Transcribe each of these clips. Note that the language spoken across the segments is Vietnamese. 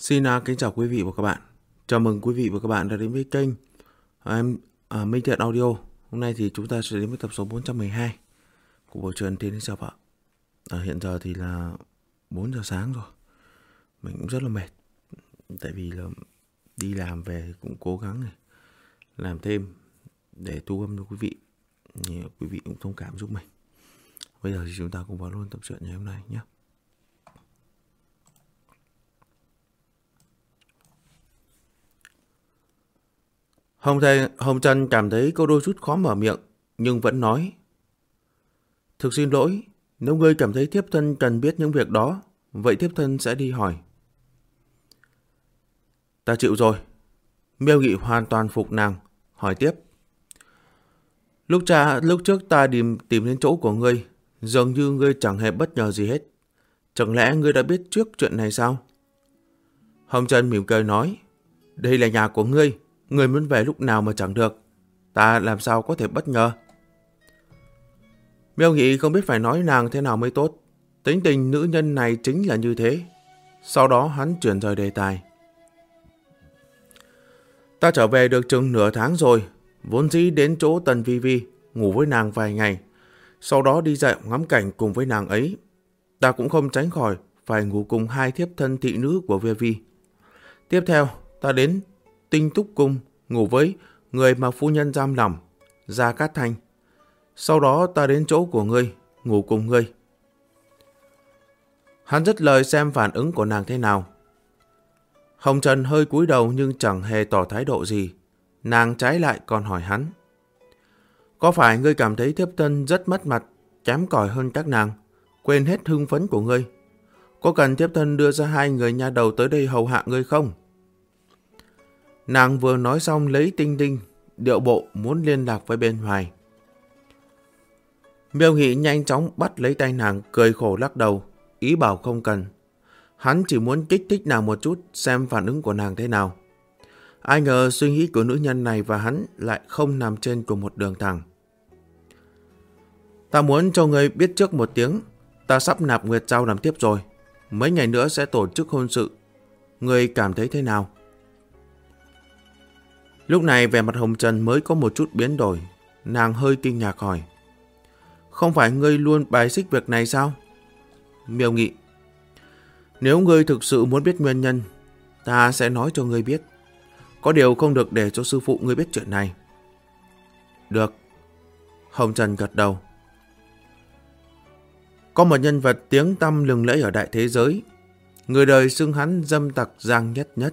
Xin kính chào quý vị và các bạn. Chào mừng quý vị và các bạn đã đến với kênh Minh Thiện Audio. Hôm nay thì chúng ta sẽ đến với tập số 412 của bộ truyện Thiên Lý Sao Vợ. Hiện giờ thì là 4 giờ sáng rồi. Mình cũng rất là mệt. Tại vì là đi làm về cũng cố gắng này, làm thêm để thu âm cho quý vị. Thì quý vị cũng thông cảm giúp mình. Bây giờ thì chúng ta cùng vào luôn tập truyện ngày hôm nay nhé. Hồng Trần cảm thấy có đôi chút khó mở miệng, nhưng vẫn nói. Thực xin lỗi, nếu ngươi cảm thấy thiếp thân cần biết những việc đó, vậy thiếp thân sẽ đi hỏi. Ta chịu rồi. Miêu Nghị hoàn toàn phục nàng, hỏi tiếp. Lúc trước ta tìm đến chỗ của ngươi, dường như ngươi chẳng hề bất ngờ gì hết. Chẳng lẽ ngươi đã biết trước chuyện này sao? Hồng Trần mỉm cười nói. Đây là nhà của ngươi. Ngươi muốn về lúc nào mà chẳng được. Ta làm sao có thể bất ngờ. Miêu Nghị không biết phải nói nàng thế nào mới tốt. Tính tình nữ nhân này chính là như thế. Sau đó hắn chuyển rời đề tài. Ta trở về được chừng nửa tháng rồi. Vốn dĩ đến chỗ Tần Vi Vi ngủ với nàng vài ngày. Sau đó đi dạo ngắm cảnh cùng với nàng ấy. Ta cũng không tránh khỏi phải ngủ cùng hai thiếp thân thị nữ của Vi Vi. Tiếp theo ta đến Tinh Túc Cung ngủ với người mà phu nhân giam lỏng, Gia Cát Thanh. Sau đó ta đến chỗ của ngươi, ngủ cùng ngươi. Hắn dứt lời xem phản ứng của nàng thế nào. Hồng Trần hơi cúi đầu nhưng chẳng hề tỏ thái độ gì. Nàng trái lại còn hỏi hắn. Có phải ngươi cảm thấy thiếp thân rất mất mặt, kém cỏi hơn các nàng, quên hết hưng phấn của ngươi? Có cần thiếp thân đưa ra hai người nha đầu tới đây hầu hạ ngươi không? Nàng vừa nói xong lấy Tinh Tinh, điệu bộ muốn liên lạc với bên ngoài. Miêu Nghị nhanh chóng bắt lấy tay nàng, cười khổ lắc đầu, ý bảo không cần. Hắn chỉ muốn kích thích nàng một chút, xem phản ứng của nàng thế nào. Ai ngờ suy nghĩ của nữ nhân này và hắn lại không nằm trên cùng một đường thẳng. Ta muốn cho ngươi biết trước một tiếng, ta sắp nạp Nguyệt Giao làm tiếp rồi. Mấy ngày nữa sẽ tổ chức hôn sự. Ngươi cảm thấy thế nào? Lúc này vẻ mặt Hồng Trần mới có một chút biến đổi. Nàng hơi kinh ngạc hỏi. Không phải ngươi luôn bài xích việc này sao? Miêu Nghị. Nếu ngươi thực sự muốn biết nguyên nhân, ta sẽ nói cho ngươi biết. Có điều không được để cho sư phụ ngươi biết chuyện này. Được. Hồng Trần gật đầu. Có một nhân vật tiếng tăm lừng lẫy ở đại thế giới. Người đời xưng hắn dâm tặc Giang Nhất Nhất.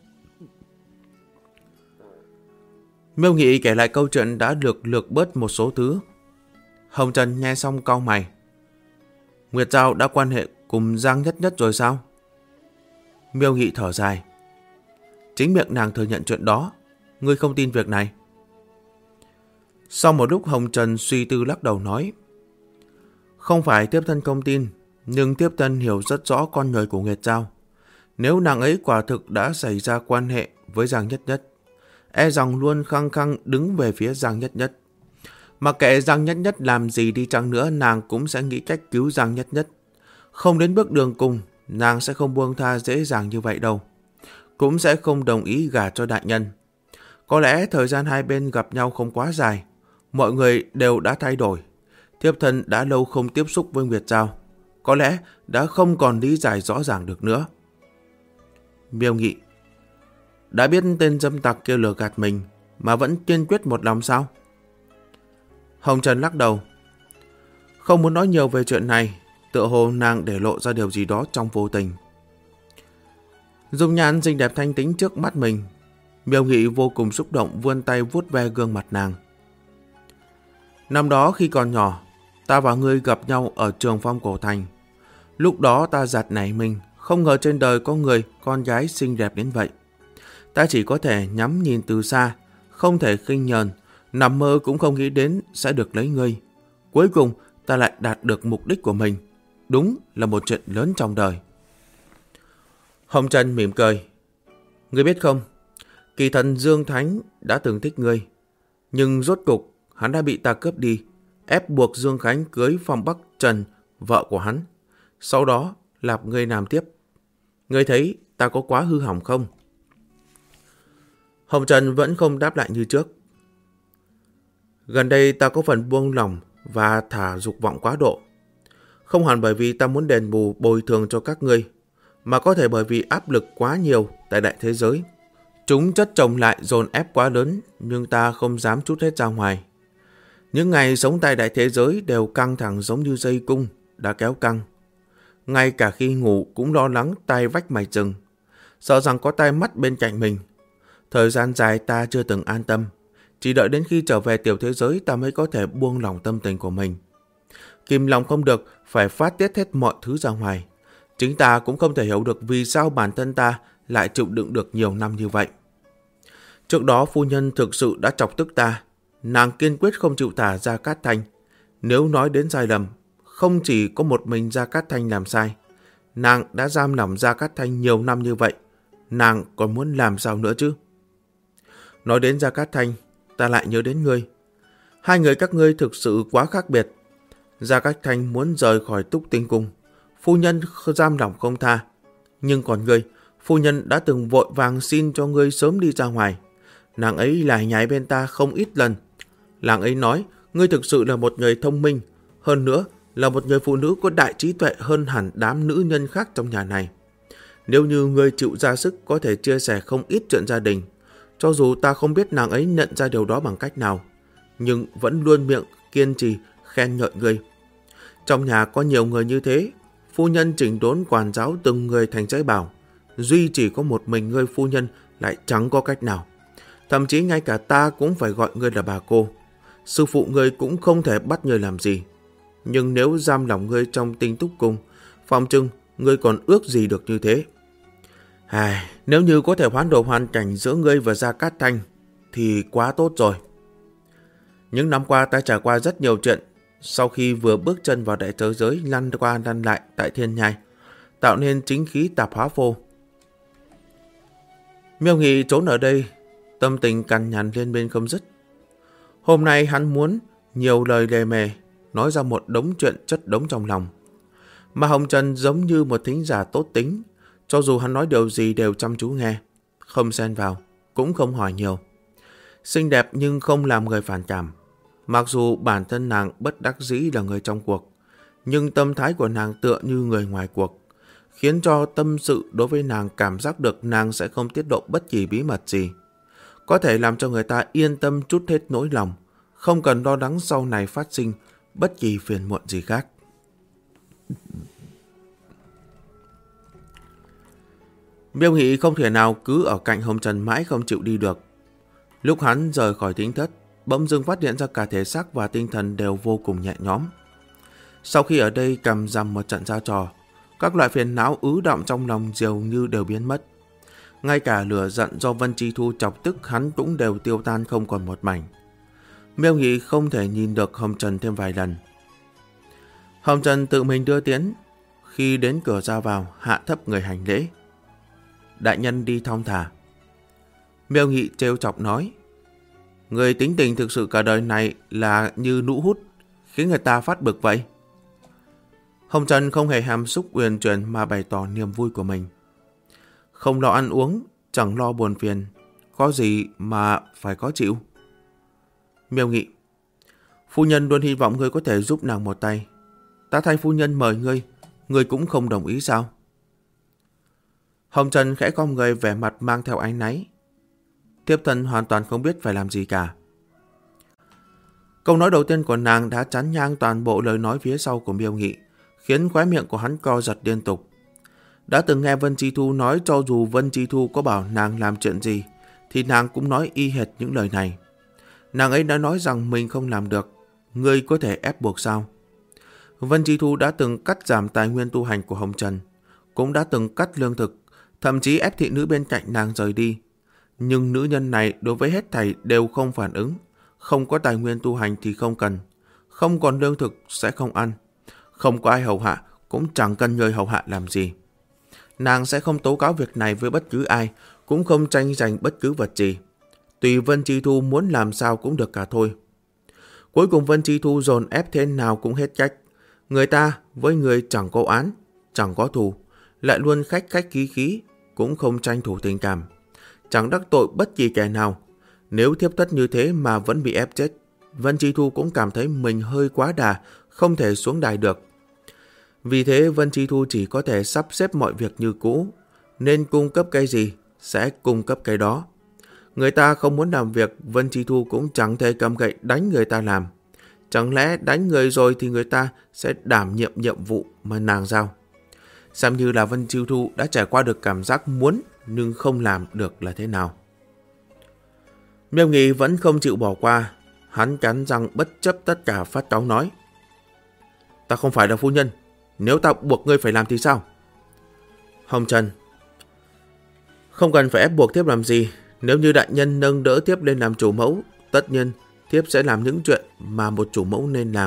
Miêu Nghị kể lại câu chuyện đã được lược bớt một số thứ. Hồng Trần nghe xong cau mày. Nguyệt Giao đã quan hệ cùng Giang Nhất Nhất rồi sao? Miêu Nghị thở dài. Chính miệng nàng thừa nhận chuyện đó. Ngươi không tin việc này. Sau một lúc Hồng Trần suy tư lắc đầu nói. Không phải thiếp thân không tin, nhưng thiếp thân hiểu rất rõ con người của Nguyệt Giao. Nếu nàng ấy quả thực đã xảy ra quan hệ với Giang Nhất Nhất, e rằng luôn khăng khăng đứng về phía Giang Nhất Nhất. Mặc kệ Giang Nhất Nhất làm gì đi chăng nữa, nàng cũng sẽ nghĩ cách cứu Giang Nhất Nhất. Không đến bước đường cùng, nàng sẽ không buông tha dễ dàng như vậy đâu. Cũng sẽ không đồng ý gả cho đại nhân. Có lẽ thời gian hai bên gặp nhau không quá dài, mọi người đều đã thay đổi. Thiếp thân đã lâu không tiếp xúc với Nguyệt Giao, có lẽ đã không còn lý giải rõ ràng được nữa. Miêu Nghị. Đã biết tên dâm tặc kia lừa gạt mình mà vẫn kiên quyết một lòng sao? Hồng Trần lắc đầu. Không muốn nói nhiều về chuyện này, tựa hồ nàng để lộ ra điều gì đó trong vô tình. Dung nhan xinh đẹp thanh tĩnh trước mắt mình. Miêu Nghị vô cùng xúc động, vươn tay vuốt ve gương mặt nàng. Năm đó khi còn nhỏ, ta và ngươi gặp nhau ở Trường Phong Cổ Thành. Lúc đó ta giật nảy mình, không ngờ trên đời có người con gái xinh đẹp đến vậy. Ta chỉ có thể nhắm nhìn từ xa, không thể khinh nhờn, nằm mơ cũng không nghĩ đến sẽ được lấy ngươi. Cuối cùng ta lại đạt được mục đích của mình. Đúng là một chuyện lớn trong đời. Hồng Trần mỉm cười. Ngươi biết không, kỳ thần Dương Thánh đã từng thích ngươi, nhưng rốt cục hắn đã bị ta cướp đi, ép buộc Dương Khánh cưới Phong Bắc Trần, vợ của hắn. Sau đó lạp ngươi làm tiếp. Ngươi thấy ta có quá hư hỏng không? Hồng Trần vẫn không đáp lại như trước. Gần đây ta có phần buông lỏng và thả dục vọng quá độ. Không hẳn bởi vì ta muốn đền bù bồi thường cho các ngươi, mà có thể bởi vì áp lực quá nhiều tại đại thế giới. Chúng chất chồng lại dồn ép quá lớn, nhưng ta không dám trút hết ra ngoài. Những ngày sống tại đại thế giới đều căng thẳng giống như dây cung đã kéo căng. Ngay cả khi ngủ cũng lo lắng tai vách mạch rừng, sợ rằng có tai mắt bên cạnh mình. Thời gian dài ta chưa từng an tâm, chỉ đợi đến khi trở về tiểu thế giới ta mới có thể buông lỏng tâm tình của mình. Kìm lòng không được, phải phát tiết hết mọi thứ ra ngoài. Chính ta cũng không thể hiểu được vì sao bản thân ta lại chịu đựng được nhiều năm như vậy. Trước đó phu nhân thực sự đã chọc tức ta. Nàng kiên quyết không chịu thả Gia Cát Thanh. Nếu nói đến sai lầm, không chỉ có một mình Gia Cát Thanh làm sai. Nàng đã giam lỏng Gia Cát Thanh nhiều năm như vậy. Nàng còn muốn làm sao nữa chứ? Nói đến Gia Cát Thanh, ta lại nhớ đến ngươi. Hai người các ngươi thực sự quá khác biệt. Gia Cát Thanh muốn rời khỏi Túc Tinh Cung, phu nhân giam lỏng không tha. Nhưng còn ngươi, phu nhân đã từng vội vàng xin cho ngươi sớm đi ra ngoài. Nàng ấy lại nhái bên ta không ít lần. Nàng ấy nói ngươi thực sự là một người thông minh, hơn nữa là một người phụ nữ có đại trí tuệ hơn hẳn đám nữ nhân khác trong nhà này. Nếu như ngươi chịu ra sức có thể chia sẻ không ít chuyện gia đình. Cho dù ta không biết nàng ấy nhận ra điều đó bằng cách nào, nhưng vẫn luôn miệng kiên trì khen ngợi ngươi. Trong nhà có nhiều người như thế, phu nhân chỉnh đốn quản giáo từng người thành giấy bảo. Duy chỉ có một mình ngươi phu nhân lại chẳng có cách nào. Thậm chí ngay cả ta cũng phải gọi ngươi là bà cô. Sư phụ ngươi cũng không thể bắt ngươi làm gì. Nhưng nếu giam lỏng ngươi trong Tinh Túc Cung, phòng trưng ngươi còn ước gì được như thế. Nếu như có thể hoán đổi hoàn cảnh giữa ngươi và Gia Cát Thanh thì quá tốt rồi. Những năm qua ta trải qua rất nhiều chuyện. Sau khi vừa bước chân vào đại thế giới lăn qua lăn lại tại thiên nhai, tạo nên chính khí tạp hóa phô. Miêu Nghị trốn ở đây, tâm tình cằn nhằn lên bên không dứt. Hôm nay hắn muốn nhiều lời lề mề, nói ra một đống chuyện chất đống trong lòng. Mà Hồng Trần giống như một thính giả tốt tính, cho dù hắn nói điều gì đều chăm chú nghe, không xen vào, cũng không hỏi nhiều. Xinh đẹp nhưng không làm người phản cảm. Mặc dù bản thân nàng bất đắc dĩ là người trong cuộc, nhưng tâm thái của nàng tựa như người ngoài cuộc, khiến cho tâm sự đối với nàng cảm giác được nàng sẽ không tiết lộ bất kỳ bí mật gì. Có thể làm cho người ta yên tâm trút hết nỗi lòng, không cần lo lắng sau này phát sinh bất kỳ phiền muộn gì khác. Miêu Nghị không thể nào cứ ở cạnh Hồng Trần mãi không chịu đi được. Lúc hắn rời khỏi thính thất, bỗng dưng phát hiện ra cả thể xác và tinh thần đều vô cùng nhẹ nhõm. Sau khi ở đây cầm rằm một trận giao trò, các loại phiền não ứ đọng trong lòng dường như đều biến mất. Ngay cả lửa giận do Vân Chi Thu chọc tức hắn cũng đều tiêu tan không còn một mảnh. Miêu Nghị không thể nhìn được Hồng Trần thêm vài lần. Hồng Trần tự mình đưa tiến, khi đến cửa ra vào hạ thấp người hành lễ. Đại nhân đi thong thả. Miêu Nghị trêu chọc nói, người tính tình thực sự cả đời này là như nũ hút, khiến người ta phát bực vậy. Hồng Trần không hề hàm xúc uyển chuyển mà bày tỏ niềm vui của mình. Không lo ăn uống, chẳng lo buồn phiền, có gì mà phải khó chịu. Miêu Nghị, phu nhân luôn hy vọng ngươi có thể giúp nàng một tay. Ta thay phu nhân mời ngươi cũng không đồng ý sao? Hồng Trần khẽ cong người vẻ mặt mang theo áy náy. Thiếp thân hoàn toàn không biết phải làm gì cả. Câu nói đầu tiên của nàng đã chắn ngang toàn bộ lời nói phía sau của Miêu Nghị, khiến khóe miệng của hắn co giật liên tục. Đã từng nghe Vân Chi Thu nói cho dù Vân Chi Thu có bảo nàng làm chuyện gì, thì nàng cũng nói y hệt những lời này. Nàng ấy đã nói rằng mình không làm được, ngươi có thể ép buộc sao? Vân Chi Thu đã từng cắt giảm tài nguyên tu hành của Hồng Trần, cũng đã từng cắt lương thực, thậm chí ép thị nữ bên cạnh nàng rời đi. Nhưng nữ nhân này đối với hết thảy đều không phản ứng. Không có tài nguyên tu hành thì không cần, không còn lương thực sẽ không ăn, không có ai hầu hạ cũng chẳng cần người hầu hạ làm gì. Nàng sẽ không tố cáo việc này với bất cứ ai, cũng không tranh giành bất cứ vật gì. Tùy Vân Chi Thu muốn làm sao cũng được cả thôi. Cuối cùng Vân Chi Thu dồn ép thế nào cũng hết cách. Người ta với người chẳng có oán, chẳng có thù, lại luôn khách khách khí khí, cũng không tranh thủ tình cảm, chẳng đắc tội bất kỳ kẻ nào. Nếu thiếp thất như thế mà vẫn bị ép chết, Vân Chi Thu cũng cảm thấy mình hơi quá đà, không thể xuống đài được. Vì thế Vân Chi Thu chỉ có thể sắp xếp mọi việc như cũ, nên cung cấp cái gì sẽ cung cấp cái đó. Người ta không muốn làm việc, Vân Chi Thu cũng chẳng thể cầm gậy đánh người ta làm. Chẳng lẽ đánh người rồi thì người ta sẽ đảm nhiệm nhiệm vụ mà nàng giao? Xem như là Vân Chi Thu đã trải qua được cảm giác muốn nhưng không làm được là thế nào. Miêu Nghị vẫn không chịu bỏ qua. Hắn cắn răng bất chấp tất cả phát cáu nói: Ta không phải là phu nhân, nếu ta buộc ngươi phải làm thì sao? Hồng Trần: Không cần phải ép buộc thiếp làm gì. Nếu như đại nhân nâng đỡ thiếp lên làm chủ mẫu, tất nhiên thiếp sẽ làm những chuyện mà một chủ mẫu nên làm.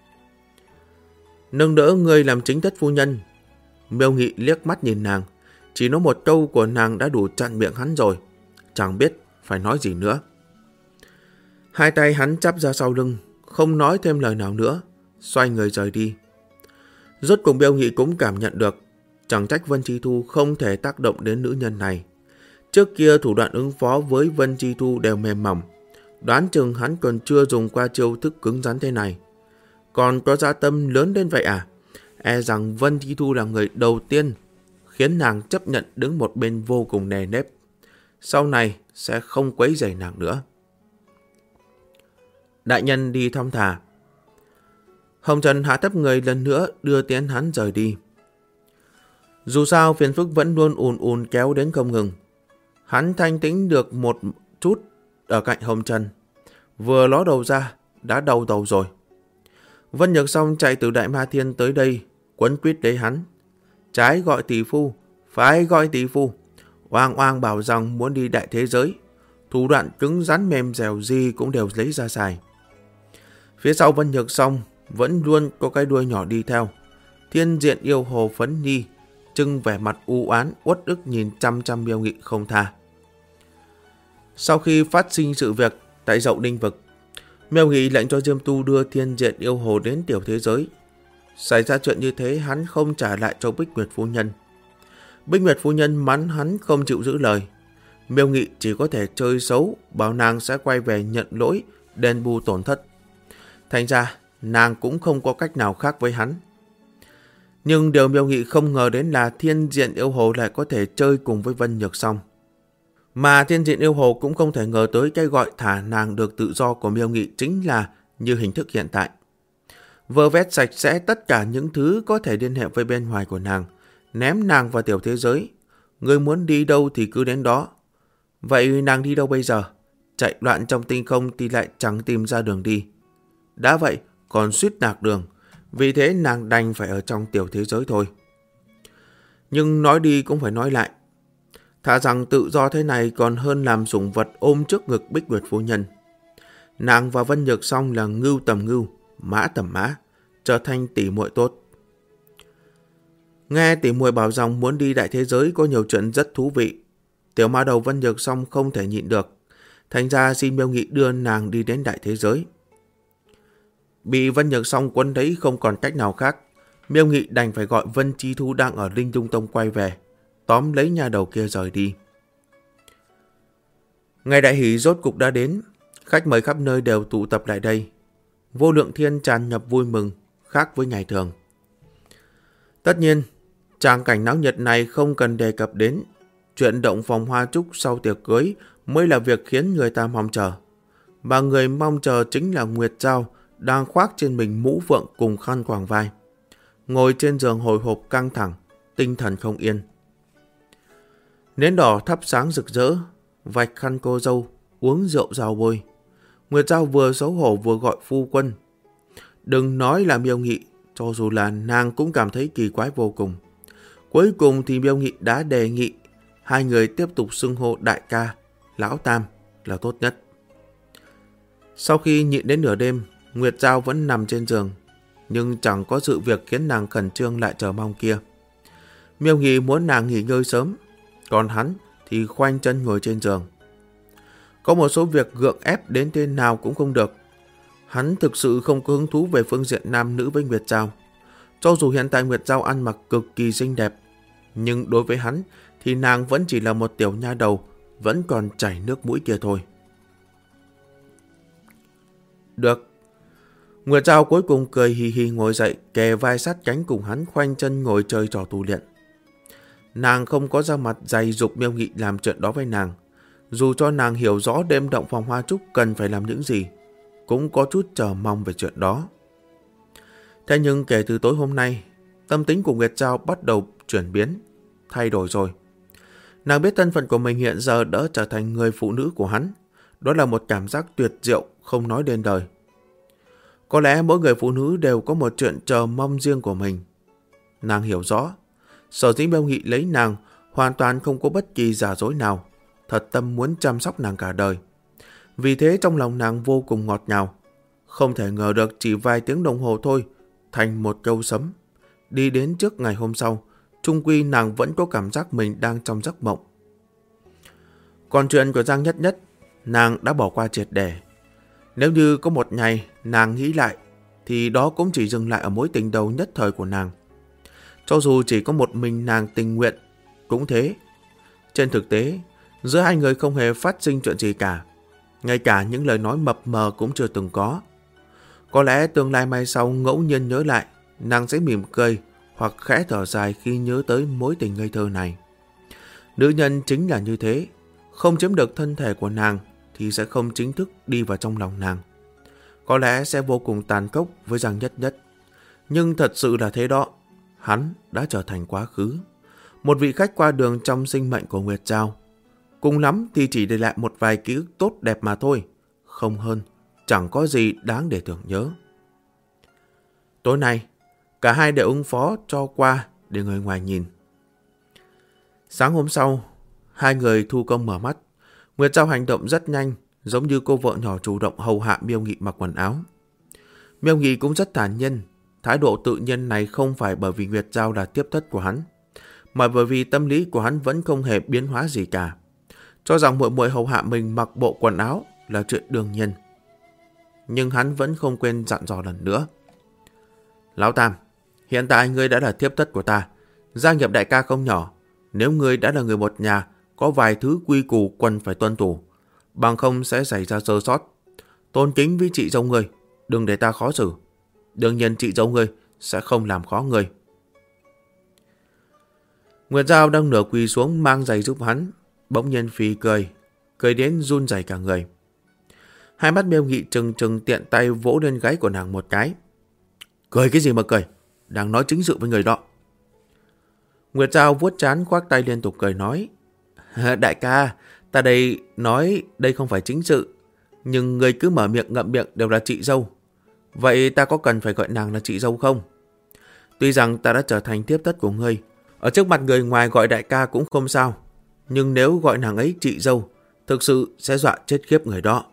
Nâng đỡ ngươi làm chính thất phu nhân? Miêu Nghị liếc mắt nhìn nàng, chỉ nói một câu của nàng đã đủ chặn miệng hắn rồi, chẳng biết phải nói gì nữa. Hai tay hắn chắp ra sau lưng, không nói thêm lời nào nữa, xoay người rời đi. Rốt cùng Miêu Nghị cũng cảm nhận được, chẳng trách Vân Chi Thu không thể tác động đến nữ nhân này. Trước kia thủ đoạn ứng phó với Vân Chi Thu đều mềm mỏng, đoán chừng hắn còn chưa dùng qua chiêu thức cứng rắn thế này. Còn có dã tâm lớn đến vậy à? E rằng Vân Chi Thu là người đầu tiên khiến nàng chấp nhận đứng một bên vô cùng nề nếp. Sau này sẽ không quấy rầy nàng nữa. Đại nhân đi thong thả. Hồng Trần hạ thấp người lần nữa đưa tiến hắn rời đi. Dù sao phiền phức vẫn luôn ùn ùn kéo đến không ngừng. Hắn thanh tĩnh được một chút ở cạnh Hồng Trần, vừa ló đầu ra đã đau đầu rồi. Vân Nhược Song chạy từ Đại Ma Thiên tới đây, quấn quýt lấy hắn. Trái gọi tỷ phu, phải gọi tỷ phu. Oang oang bảo rằng muốn đi đại thế giới, thủ đoạn cứng rắn mềm dẻo gì cũng đều lấy ra xài. Phía sau Vân Nhược Song vẫn luôn có cái đuôi nhỏ đi theo. Thiên Diện Yêu Hồ Phấn Nhi trưng vẻ mặt u oán uất ức nhìn chăm chăm Miêu Nghị không tha. Sau khi phát sinh sự việc tại Dậu Ninh Vực, Miêu Nghị lệnh cho Diêm Tu đưa Thiên Diện Yêu Hồ đến tiểu thế giới. Xảy ra chuyện như thế, hắn không trả lại cho Bích Nguyệt phu nhân. Bích Nguyệt phu nhân mắng hắn không chịu giữ lời. Miêu Nghị chỉ có thể chơi xấu, bảo nàng sẽ quay về nhận lỗi, đền bù tổn thất. Thành ra nàng cũng không có cách nào khác với hắn. Nhưng điều Miêu Nghị không ngờ đến là Thiên Diện Yêu Hồ lại có thể chơi cùng với Vân Nhược Song. Mà Thiên Diện Yêu Hồ cũng không thể ngờ tới cái gọi thả nàng được tự do của Miêu Nghị chính là như hình thức hiện tại. Vơ vét sạch sẽ tất cả những thứ có thể liên hệ với bên ngoài của nàng, ném nàng vào tiểu thế giới. Người muốn đi đâu thì cứ đến đó. Vậy nàng đi đâu bây giờ? Chạy loạn trong tinh không thì lại chẳng tìm ra đường đi. Đã vậy còn suýt lạc đường, vì thế nàng đành phải ở trong tiểu thế giới thôi. Nhưng nói đi cũng phải nói lại, thà rằng tự do thế này còn hơn làm sủng vật ôm trước ngực Bích Nguyệt phu nhân. Nàng và Vân Nhược Song là ngưu tầm ngưu, mã tầm mã, trở thành tỷ muội tốt. Nghe tỷ muội bảo rằng muốn đi đại thế giới có nhiều chuyện rất thú vị, tiểu ma đầu Vân Nhược Song không thể nhịn được, thành ra xin Miêu Nghị đưa nàng đi đến đại thế giới. Bị Vân Nhược Song quấn lấy không còn cách nào khác, Miêu Nghị đành phải gọi Vân Chi Thu đang ở Linh Dung Tông quay về, tóm lấy nhà đầu kia rời đi. Ngày đại hỷ rốt cục đã đến, khách mời khắp nơi đều tụ tập lại đây. Vô Lượng Thiên tràn ngập vui mừng, khác với ngày thường. Tất nhiên, tràng cảnh náo nhiệt này không cần đề cập đến. Chuyện động phòng hoa trúc sau tiệc cưới mới là việc khiến người ta mong chờ. Mà người mong chờ chính là Nguyệt Giao, đang khoác trên mình mũ phượng cùng khăn quàng vai, ngồi trên giường hồi hộp căng thẳng, tinh thần không yên. Nến đỏ thắp sáng rực rỡ, vạch khăn cô dâu, uống rượu rào bôi. Nguyệt Giao vừa xấu hổ vừa gọi phu quân. Đừng nói là Miêu Nghị, cho dù là nàng cũng cảm thấy kỳ quái vô cùng. Cuối cùng thì Miêu Nghị đã đề nghị hai người tiếp tục xưng hô đại ca, lão tam là tốt nhất. Sau khi nhịn đến nửa đêm, Nguyệt Giao vẫn nằm trên giường, nhưng chẳng có sự việc khiến nàng khẩn trương lại chờ mong kia. Miêu Nghị muốn nàng nghỉ ngơi sớm, còn hắn thì khoanh chân ngồi trên giường. Có một số việc gượng ép đến thế nào cũng không được. Hắn thực sự không có hứng thú về phương diện nam nữ với Nguyệt Giao. Cho dù hiện tại Nguyệt Giao ăn mặc cực kỳ xinh đẹp, nhưng đối với hắn thì nàng vẫn chỉ là một tiểu nha đầu, vẫn còn chảy nước mũi kia thôi. Được. Nguyệt Giao cuối cùng cười hì hì ngồi dậy, kề vai sát cánh cùng hắn khoanh chân ngồi chơi trò tu luyện. Nàng không có ra mặt dày dục Miêu Nghị làm chuyện đó với nàng. Dù cho nàng hiểu rõ đêm động phòng hoa trúc cần phải làm những gì, cũng có chút chờ mong về chuyện đó. Thế nhưng kể từ tối hôm nay, tâm tính của Nguyệt Giao bắt đầu chuyển biến, thay đổi rồi. Nàng biết thân phận của mình hiện giờ đã trở thành người phụ nữ của hắn. Đó là một cảm giác tuyệt diệu không nói đến đời. Có lẽ mỗi người phụ nữ đều có một chuyện chờ mong riêng của mình. Nàng hiểu rõ, sở dĩ Miêu Nghị lấy nàng hoàn toàn không có bất kỳ giả dối nào, thật tâm muốn chăm sóc nàng cả đời. Vì thế trong lòng nàng vô cùng ngọt ngào. Không thể ngờ được chỉ vài tiếng đồng hồ thôi, thành một câu sấm. Đi đến trước ngày hôm sau, chung quy nàng vẫn có cảm giác mình đang trong giấc mộng. Còn chuyện của Giang Nhất Nhất, nàng đã bỏ qua triệt để. Nếu như có một ngày nàng nghĩ lại, thì đó cũng chỉ dừng lại ở mối tình đầu nhất thời của nàng. Cho dù chỉ có một mình nàng tình nguyện, cũng thế. Trên thực tế, giữa hai người không hề phát sinh chuyện gì cả. Ngay cả những lời nói mập mờ cũng chưa từng có. Có lẽ tương lai mai sau ngẫu nhiên nhớ lại, nàng sẽ mỉm cười hoặc khẽ thở dài khi nhớ tới mối tình ngây thơ này. Nữ nhân chính là như thế, không chiếm được thân thể của nàng thì sẽ không chính thức đi vào trong lòng nàng. Có lẽ sẽ vô cùng tàn khốc với Giang Nhất Nhất. Nhưng thật sự là thế đó, hắn đã trở thành quá khứ. Một vị khách qua đường trong sinh mệnh của Nguyệt Giao. Cùng lắm thì chỉ để lại một vài ký ức tốt đẹp mà thôi. Không hơn, chẳng có gì đáng để tưởng nhớ. Tối nay, cả hai đều ứng phó cho qua để người ngoài nhìn. Sáng hôm sau, hai người thu công mở mắt. Nguyệt Giao hành động rất nhanh, giống như cô vợ nhỏ chủ động hầu hạ Miêu Nghị mặc quần áo. Miêu Nghị cũng rất thản nhiên. Thái độ tự nhiên này không phải bởi vì Nguyệt Giao là tiếp thất của hắn, mà bởi vì tâm lý của hắn vẫn không hề biến hóa gì cả. Cho rằng muội muội hầu hạ mình mặc bộ quần áo là chuyện đương nhiên. Nhưng hắn vẫn không quên dặn dò lần nữa. Lão Tam, hiện tại ngươi đã là tiếp thất của ta, gia nghiệp đại ca không nhỏ. Nếu ngươi đã là người một nhà, có vài thứ quy củ cần phải tuân thủ, bằng không sẽ xảy ra sơ sót. Tôn kính với chị dâu ngươi, đừng để ta khó xử. Đương nhiên chị dâu ngươi sẽ không làm khó ngươi. Nguyệt Giao đang nửa quỳ xuống mang giày giúp hắn, bỗng nhiên phì cười đến run rẩy cả người. Hai mắt Miêu Nghị trừng trừng tiện tay vỗ lên gáy của nàng một cái. Cười cái gì mà cười, đang nói chính sự với người đó. Nguyệt Giao vuốt trán khoác tay liên tục cười nói. Đại ca, ta đây nói đây không phải chính sự, nhưng người cứ mở miệng ngậm miệng đều là chị dâu. Vậy ta có cần phải gọi nàng là chị dâu không? Tuy rằng ta đã trở thành tiếp thất của ngươi, ở trước mặt người ngoài gọi đại ca cũng không sao, nhưng nếu gọi nàng ấy chị dâu, thực sự sẽ dọa chết khiếp người đó.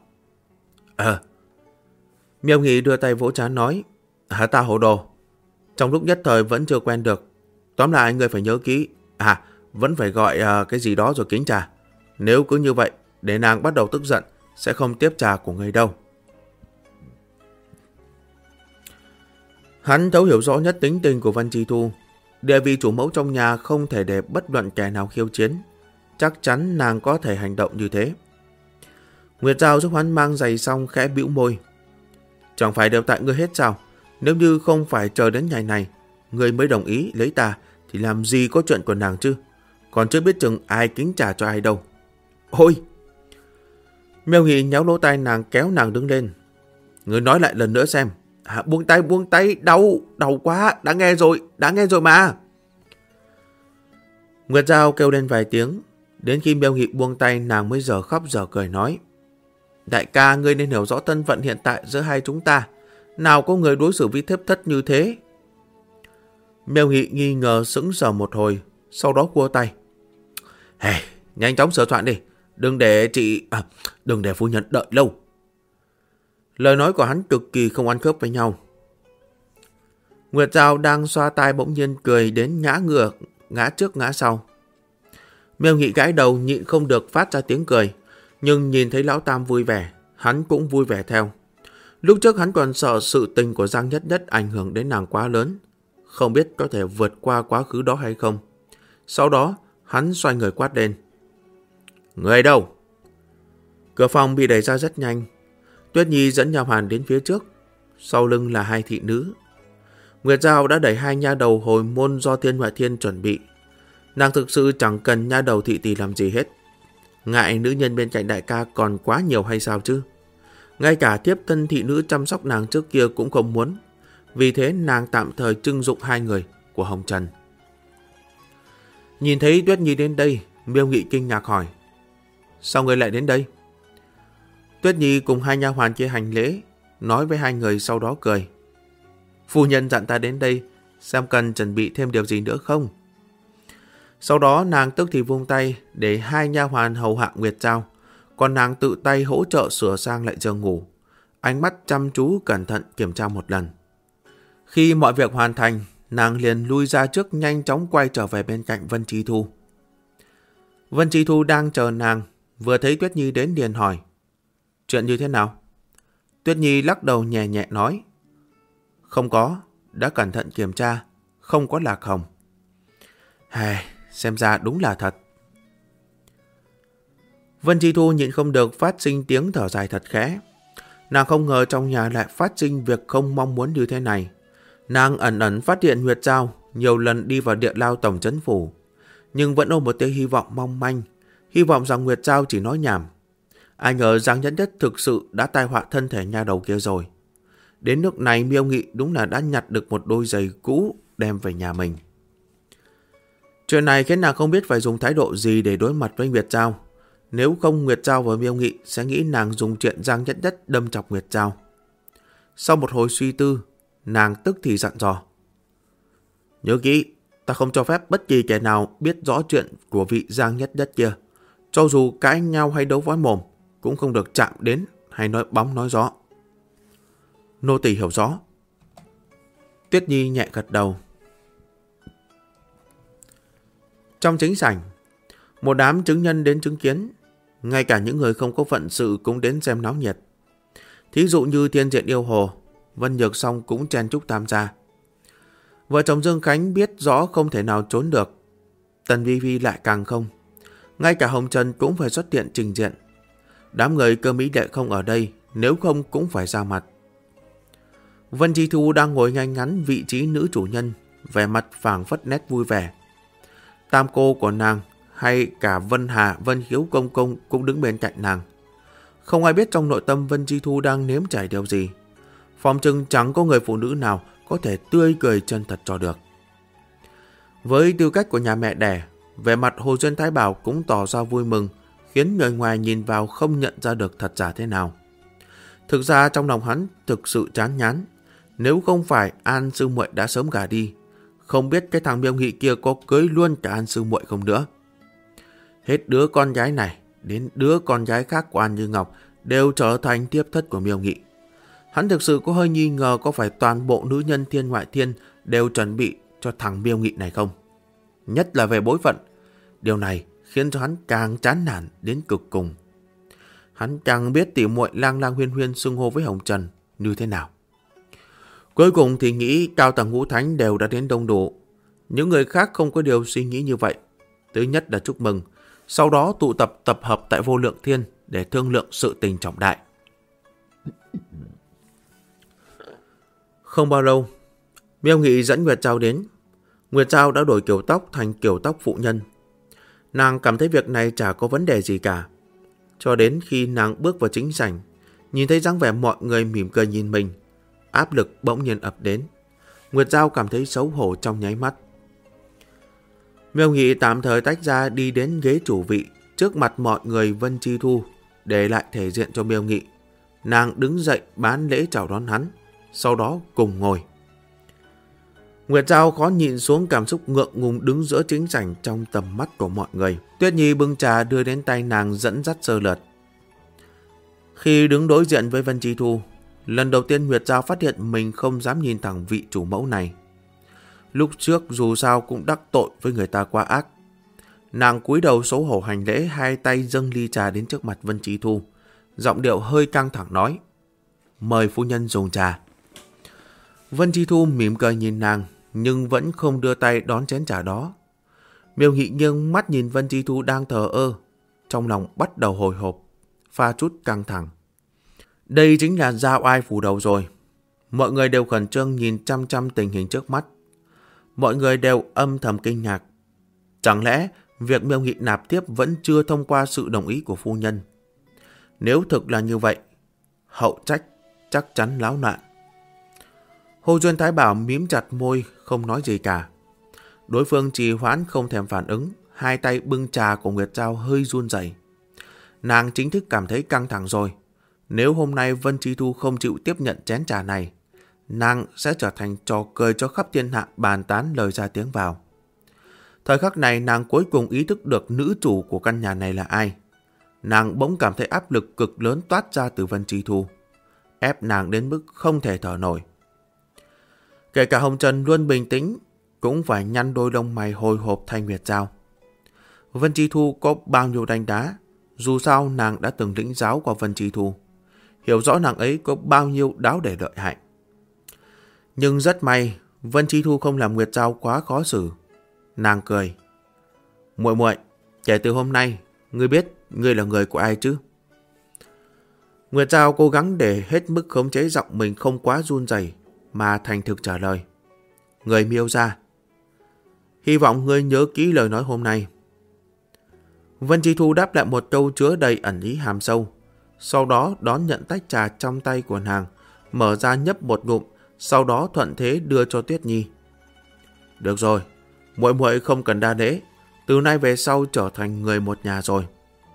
Miêu Nghị đưa tay vỗ trán nói. Ta hồ đồ. Trong lúc nhất thời vẫn chưa quen được. Tóm lại người phải nhớ kỹ. Vẫn phải gọi cái gì đó rồi kính trà. Nếu cứ như vậy, để nàng bắt đầu tức giận, sẽ không tiếp trà của người đâu. Hắn thấu hiểu rõ nhất tính tình của Văn Chi Thu. Địa vị chủ mẫu trong nhà không thể để bất luận kẻ nào khiêu chiến. Chắc chắn nàng có thể hành động như thế. Nguyệt Giao giúp hắn mang giày xong khẽ bĩu môi. Chẳng phải đều tại ngươi hết sao? Nếu như không phải chờ đến ngày này, ngươi mới đồng ý lấy ta, thì làm gì có chuyện của nàng chứ? Còn chưa biết chừng ai kính trả cho ai đâu. Ôi! Miêu Nghị nhéo lỗ tai nàng kéo nàng đứng lên. Ngươi nói lại lần nữa xem. Buông tay, đau quá, đã nghe rồi mà. Nguyệt Giao kêu lên vài tiếng, đến khi Miêu Nghị buông tay nàng mới giờ khóc giờ cười nói. Đại ca, ngươi nên hiểu rõ thân phận hiện tại giữa hai chúng ta. Nào có người đối xử với thiếp thất như thế? Miêu Nghị nghi ngờ sững sờ một hồi, sau đó cua tay. Nhanh chóng sửa soạn đi, đừng để phu nhân đợi lâu. Lời nói của hắn cực kỳ không ăn khớp với nhau. Nguyệt Giao đang xoa tai bỗng nhiên cười đến ngã ngửa, ngã trước ngã sau. Miêu Nghị gãi đầu nhịn không được phát ra tiếng cười, nhưng nhìn thấy Lão Tam vui vẻ, hắn cũng vui vẻ theo. Lúc trước hắn còn sợ sự tình của Giang Nhất Nhất ảnh hưởng đến nàng quá lớn, không biết có thể vượt qua quá khứ đó hay không. Sau đó, Hắn xoay người quát lên. Người đâu? Cửa phòng bị đẩy ra rất nhanh. Tuyết Nhi dẫn nha hoàn đến phía trước. Sau lưng là hai thị nữ. Nguyệt Giao đã đẩy hai nha đầu hồi môn do Thiên Ngoại Thiên chuẩn bị. Nàng thực sự chẳng cần nha đầu thị tỷ làm gì hết. Ngại nữ nhân bên cạnh đại ca còn quá nhiều hay sao chứ? Ngay cả tiếp thân thị nữ chăm sóc nàng trước kia cũng không muốn. Vì thế nàng tạm thời trưng dụng hai người của Hồng Trần. Nhìn thấy Tuyết Nhi đến đây, Miêu Nghị kinh ngạc hỏi. Sao người lại đến đây? Tuyết Nhi cùng hai nha hoàn kia hành lễ, nói với hai người sau đó cười. Phu nhân dặn ta đến đây, xem cần chuẩn bị thêm điều gì nữa không? Sau đó nàng tức thì vung tay để hai nha hoàn hầu hạ Nguyệt Giao, còn nàng tự tay hỗ trợ sửa sang lại giường ngủ, ánh mắt chăm chú cẩn thận kiểm tra một lần. Khi mọi việc hoàn thành, nàng liền lui ra trước nhanh chóng quay trở về bên cạnh Vân Chi Thu. Vân Chi Thu đang chờ nàng, vừa thấy Tuyết Nhi đến liền hỏi. Chuyện như thế nào? Tuyết Nhi lắc đầu nhẹ nhẹ nói. Không có, đã cẩn thận kiểm tra, không có lạc hồng. Xem ra đúng là thật. Vân Chi Thu nhịn không được phát sinh tiếng thở dài thật khẽ. Nàng không ngờ trong nhà lại phát sinh việc không mong muốn như thế này. Nàng ẩn ẩn phát hiện Nguyệt Giao nhiều lần đi vào địa lao tổng trấn phủ, nhưng vẫn ôm một tia hy vọng mong manh, hy vọng rằng Nguyệt Giao chỉ nói nhảm. Ai ngờ Giang Nhất Nhất thực sự đã tai họa thân thể nha đầu kia rồi. Đến nước này Miêu Nghị đúng là đã nhặt được một đôi giày cũ đem về nhà mình. Chuyện này khiến nàng không biết phải dùng thái độ gì để đối mặt với Nguyệt Giao. Nếu không, Nguyệt Giao và Miêu Nghị sẽ nghĩ nàng dùng chuyện Giang Nhất Nhất đâm chọc Nguyệt Giao. Sau một hồi suy tư, nàng tức thì dặn dò. Nhớ kỹ, ta không cho phép bất kỳ kẻ nào biết rõ chuyện của vị Giang Nhất Nhất kia. Cho dù cãi nhau hay đấu võ mồm, cũng không được chạm đến hay nói bóng nói gió. Nô tỳ hiểu rõ. Tuyết Nhi nhẹ gật đầu. Trong chính sảnh, một đám chứng nhân đến chứng kiến, ngay cả những người không có phận sự cũng đến xem náo nhiệt. Thí dụ như Thiên Diện Yêu Hồ, Vân Nhược Song cũng chen chúc tham gia. Vợ chồng Dương Khánh biết rõ không thể nào trốn được. Tần Vi Vi lại càng không. Ngay cả Hồng Trần cũng phải xuất hiện trình diện. Đám người Cơ Mỹ Đệ không ở đây, nếu không cũng phải ra mặt. Vân Chi Thu đang ngồi ngay ngắn vị trí nữ chủ nhân, vẻ mặt phảng phất nét vui vẻ. Tam cô của nàng hay cả Vân Hà, Vân Khiếu Công Công cũng đứng bên cạnh nàng. Không ai biết trong nội tâm Vân Chi Thu đang nếm trải điều gì. Phòng chừng chẳng có người phụ nữ nào có thể tươi cười chân thật cho được. Với tư cách của nhà mẹ đẻ, vẻ mặt Hồ Duyên Thái Bảo cũng tỏ ra vui mừng, khiến người ngoài nhìn vào không nhận ra được thật giả thế nào. Thực ra trong lòng hắn thực sự chán ngán. Nếu không phải An sư muội đã sớm gả đi, không biết cái thằng Miêu Nghị kia có cưới luôn cả An sư muội không nữa. Hết đứa con gái này đến đứa con gái khác của An Như Ngọc đều trở thành tiếp thất của Miêu Nghị. Hắn thực sự có hơi nghi ngờ có phải toàn bộ nữ nhân Thiên Ngoại Thiên đều chuẩn bị cho thằng Miêu Nghị này không. Nhất là về bối phận. Điều này khiến cho hắn càng chán nản đến cực cùng. Hắn chẳng biết tỉ muội Lang Lang Huyên Huyên xưng hô với Hồng Trần như thế nào. Cuối cùng thì nghĩ cao tầng ngũ thánh đều đã đến đông đủ. Những người khác không có điều suy nghĩ như vậy. Thứ nhất là chúc mừng, sau đó tụ tập hợp tại Vô Lượng Thiên để thương lượng sự tình trọng đại. Không bao lâu, Miêu Nghị dẫn Nguyệt Giao đến. Nguyệt Giao đã đổi kiểu tóc thành kiểu tóc phụ nhân. Nàng cảm thấy việc này chả có vấn đề gì cả. Cho đến khi nàng bước vào chính sảnh, nhìn thấy dáng vẻ mọi người mỉm cười nhìn mình, áp lực bỗng nhiên ập đến. Nguyệt Giao cảm thấy xấu hổ trong nháy mắt. Miêu Nghị tạm thời tách ra đi đến ghế chủ vị trước mặt mọi người Vân Chi Thu, để lại thể diện cho Miêu Nghị. Nàng đứng dậy bán lễ chào đón hắn, sau đó cùng ngồi. Nguyệt Giao khó nhịn xuống cảm xúc ngượng ngùng đứng giữa chính sảnh trong tầm mắt của mọi người. Tuyết Nhi bưng trà đưa đến tay nàng dẫn dắt sơ lượt. Khi đứng đối diện với Vân Chi Thu, lần đầu tiên Nguyệt Giao phát hiện mình không dám nhìn thẳng vị chủ mẫu này. Lúc trước dù sao cũng đắc tội với người ta quá ác. Nàng cúi đầu xấu hổ hành lễ, hai tay dâng ly trà đến trước mặt Vân Chi Thu. Giọng điệu hơi căng thẳng nói: "Mời phu nhân dùng trà." Vân Chi Thu mỉm cười nhìn nàng, nhưng vẫn không đưa tay đón chén trà đó. Miêu Nghị nghiêng mắt nhìn Vân Chi Thu đang thờ ơ, trong lòng bắt đầu hồi hộp, pha chút căng thẳng. Đây chính là giao ai phủ đầu rồi. Mọi người đều khẩn trương nhìn chăm chăm tình hình trước mắt. Mọi người đều âm thầm kinh ngạc. Chẳng lẽ việc Miêu Nghị nạp tiếp vẫn chưa thông qua sự đồng ý của phu nhân? Nếu thực là như vậy, hậu trách chắc chắn láo loạn. Hồ Duyên Thái Bảo mím chặt môi, không nói gì cả. Đối phương trì hoãn không thèm phản ứng, hai tay bưng trà của Nguyệt Giao hơi run rẩy. Nàng chính thức cảm thấy căng thẳng rồi. Nếu hôm nay Vân Chi Thu không chịu tiếp nhận chén trà này, nàng sẽ trở thành trò cười cho khắp thiên hạ bàn tán lời ra tiếng vào. Thời khắc này nàng cuối cùng ý thức được nữ chủ của căn nhà này là ai. Nàng bỗng cảm thấy áp lực cực lớn toát ra từ Vân Chi Thu, ép nàng đến mức không thể thở nổi. Kể cả Hồng Trần luôn bình tĩnh, cũng phải nhăn đôi lông mày hồi hộp thay Nguyệt Giao. Vân Chi Thu có bao nhiêu đánh đá, dù sao nàng đã từng lĩnh giáo qua Vân Chi Thu, hiểu rõ nàng ấy có bao nhiêu đáo để lợi hại. Nhưng rất may, Vân Chi Thu không làm Nguyệt Giao quá khó xử. Nàng cười. Muội muội, kể từ hôm nay, ngươi biết ngươi là người của ai chứ? Nguyệt Giao cố gắng để hết mức khống chế giọng mình không quá run rẩy, mà thành thực trả lời. Người Miêu gia. Hy vọng ngươi nhớ kỹ lời nói hôm nay. Vân Chi Thu đáp lại một câu chứa đầy ẩn ý hàm sâu, sau đó đón nhận tách trà trong tay của nàng, mở ra nhấp một ngụm, sau đó thuận thế đưa cho Tuyết Nhi. Được rồi, muội muội không cần đa lễ, từ nay về sau trở thành người một nhà rồi.